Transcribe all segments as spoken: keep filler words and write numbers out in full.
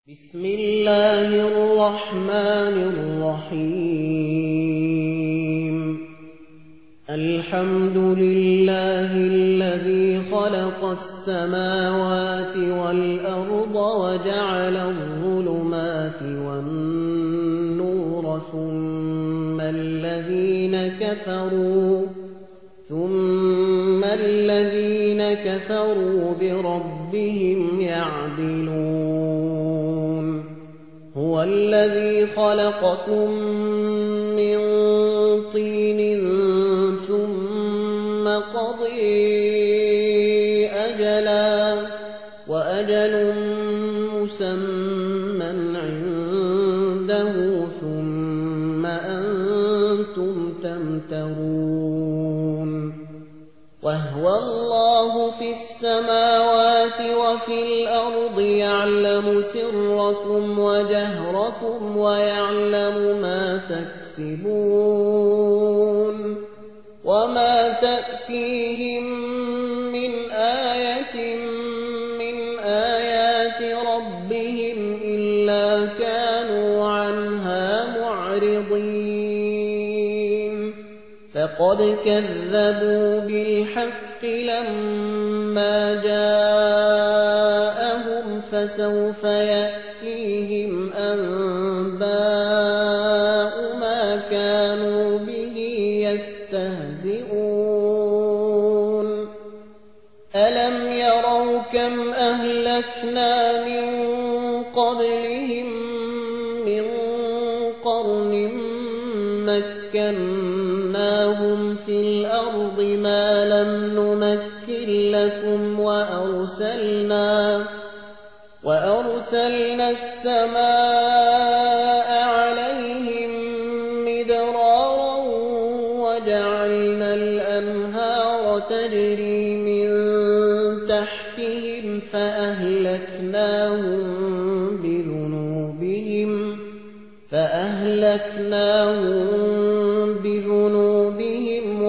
بسم الله الرحمن الرحيم الحمد لله الذي خلق السماوات والأرض وجعل الظلمات والنور ثم الذين كفروا ثم الذين كفروا بربهم يعدلون هو الذي خلقكم من طين ثم قضي أجلا وأجل مسمى عنده ثم أنتم تمترون وهو الله في السماوات وفي الأرض يعلم سركم وجهركم ويعلم ما تكسبون وما تأتيهم من آية من آيات ربهم إلا كانوا عنها معرضين فقد كذبوا بالحق لما جاءهم فسوف يأتيهم أنباء ما كانوا به يستهزئون ألم يروا كم أهلكنا من قبلهم من قرن مكناهم في الأرض ما لم نمكن لكم وأرسلنا وأرسلنا السماء عليهم مدرارا وجعلنا الأنهار تجري من تحتهم فأهلكناهم بذنوبهم فأهلكناهم بذنوبهم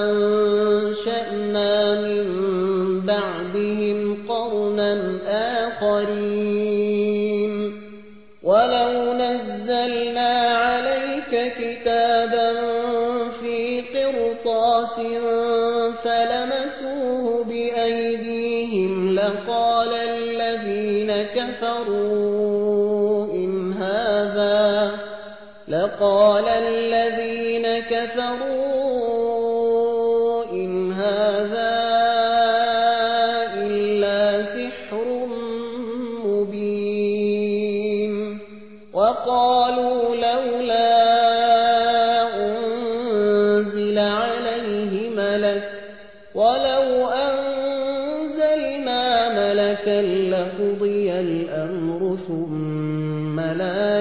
وأنشأنا من بعدهم قرنا آخرين ولو نزلنا عليك كتابا في قرطاس فلمسوه بأيديهم لقال الذين كفروا إن هذا لقال الذين كفروا إن هذا إلا سحر مبين وقالوا لولا أنزل عليه ملك ولو أنزلنا ملكا لقضي الأمر ثم لا